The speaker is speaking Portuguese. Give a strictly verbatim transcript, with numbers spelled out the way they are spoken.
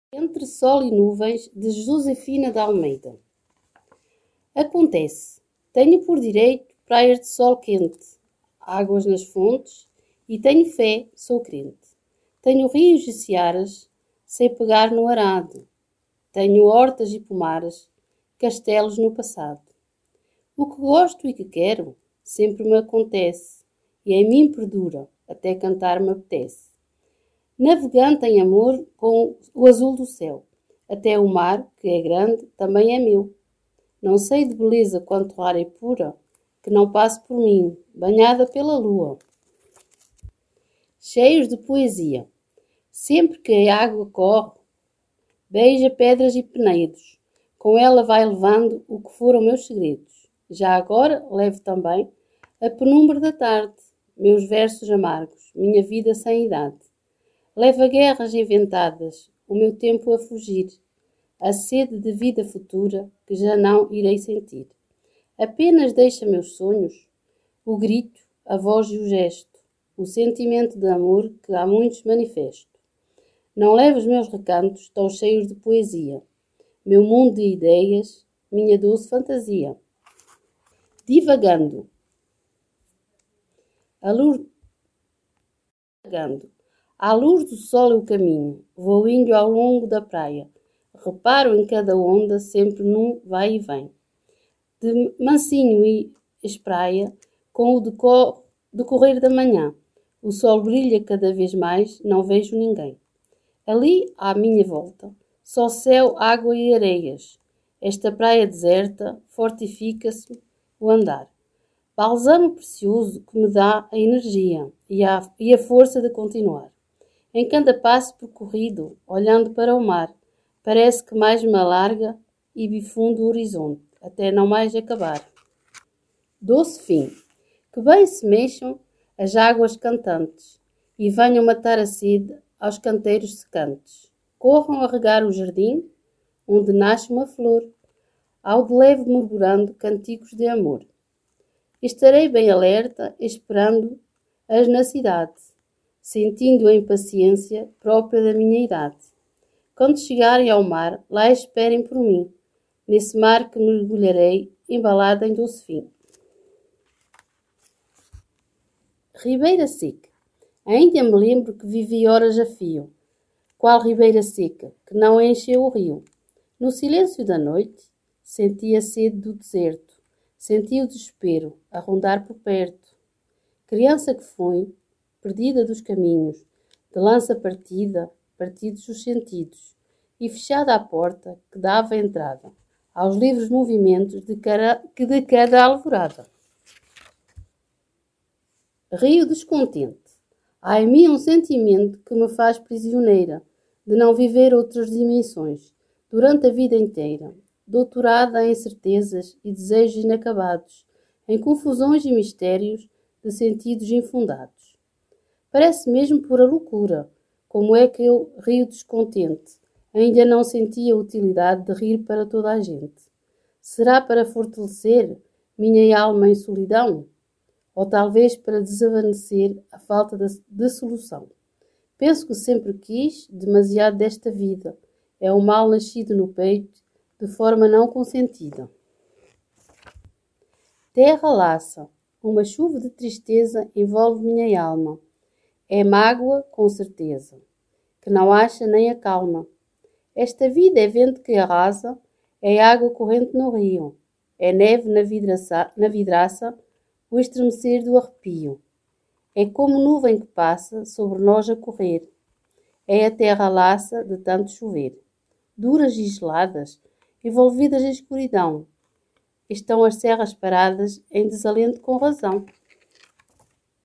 Entre Sol e Nuvens, de Josefina de Almeida. Acontece, tenho por direito praias de sol quente, águas nas fontes, e tenho fé, sou crente. Tenho rios e searas, sei pegar no arado. Tenho hortas e pomares, castelos no passado. O que gosto e que quero, sempre me acontece, e em mim perdura, até cantar me apetece. Navegante em amor com o azul do céu, até o mar, que é grande, também é meu. Não sei de beleza quanto rara e pura, que não passe por mim, banhada pela lua. Cheios de poesia, sempre que a água corre, beija pedras e peneiros, com ela vai levando o que foram meus segredos. Já agora levo também a penumbra da tarde, meus versos amargos, minha vida sem idade. Leva guerras inventadas, o meu tempo a fugir, a sede de vida futura que já não irei sentir. Apenas deixa meus sonhos, o grito, a voz e o gesto, o sentimento de amor que há muitos manifesto. Não levo os meus recantos tão cheios de poesia, meu mundo de ideias, minha doce fantasia. Divagando, a luz... Divagando. À luz do sol eu caminho, vou indo ao longo da praia. Reparo em cada onda, sempre num vai e vem. De mansinho e espraia, com o decor, decorrer da manhã. O sol brilha cada vez mais, não vejo ninguém. Ali, à minha volta, só céu, água e areias. Esta praia deserta, fortifica-se o andar. Bálsamo precioso que me dá a energia e a, e a força de continuar. Em cada passo percorrido, olhando para o mar, parece que mais me alarga e bifundo o horizonte, até não mais acabar. Doce fim, que bem se mexam as águas cantantes e venham matar a sede aos canteiros secantes. Corram a regar o jardim, onde nasce uma flor, ao de leve murmurando canticos de amor. Estarei bem alerta, esperando-as na cidade, sentindo a impaciência própria da minha idade. Quando chegarem ao mar, lá esperem por mim, nesse mar que mergulharei, embalada em doce fim. Ribeira Seca. Ainda me lembro que vivi horas a fio, qual ribeira seca, que não encheu o rio. No silêncio da noite, senti a sede do deserto, senti o desespero a rondar por perto. Criança que fui, perdida dos caminhos, de lança partida, partidos os sentidos, e fechada a porta que dava entrada aos livres movimentos de cada, de cada alvorada. Rio descontente. Há em mim um sentimento que me faz prisioneira de não viver outras dimensões durante a vida inteira, doutorada em certezas e desejos inacabados, em confusões e mistérios de sentidos infundados. Parece mesmo pura loucura, como é que eu, rio descontente, ainda não senti a utilidade de rir para toda a gente. Será para fortalecer minha alma em solidão? Ou talvez para desvanecer a falta de, de solução? Penso que sempre quis demasiado desta vida. É um mal nascido no peito, de forma não consentida. Terra laça, uma chuva de tristeza envolve minha alma. É mágoa, com certeza, que não acha nem acalma. Esta vida é vento que arrasa, é água corrente no rio, é neve na vidraça, na vidraça, o estremecer do arrepio. É como nuvem que passa sobre nós a correr. É a terra laça de tanto chover. Duras e geladas, envolvidas em escuridão, estão as serras paradas em desalento com razão.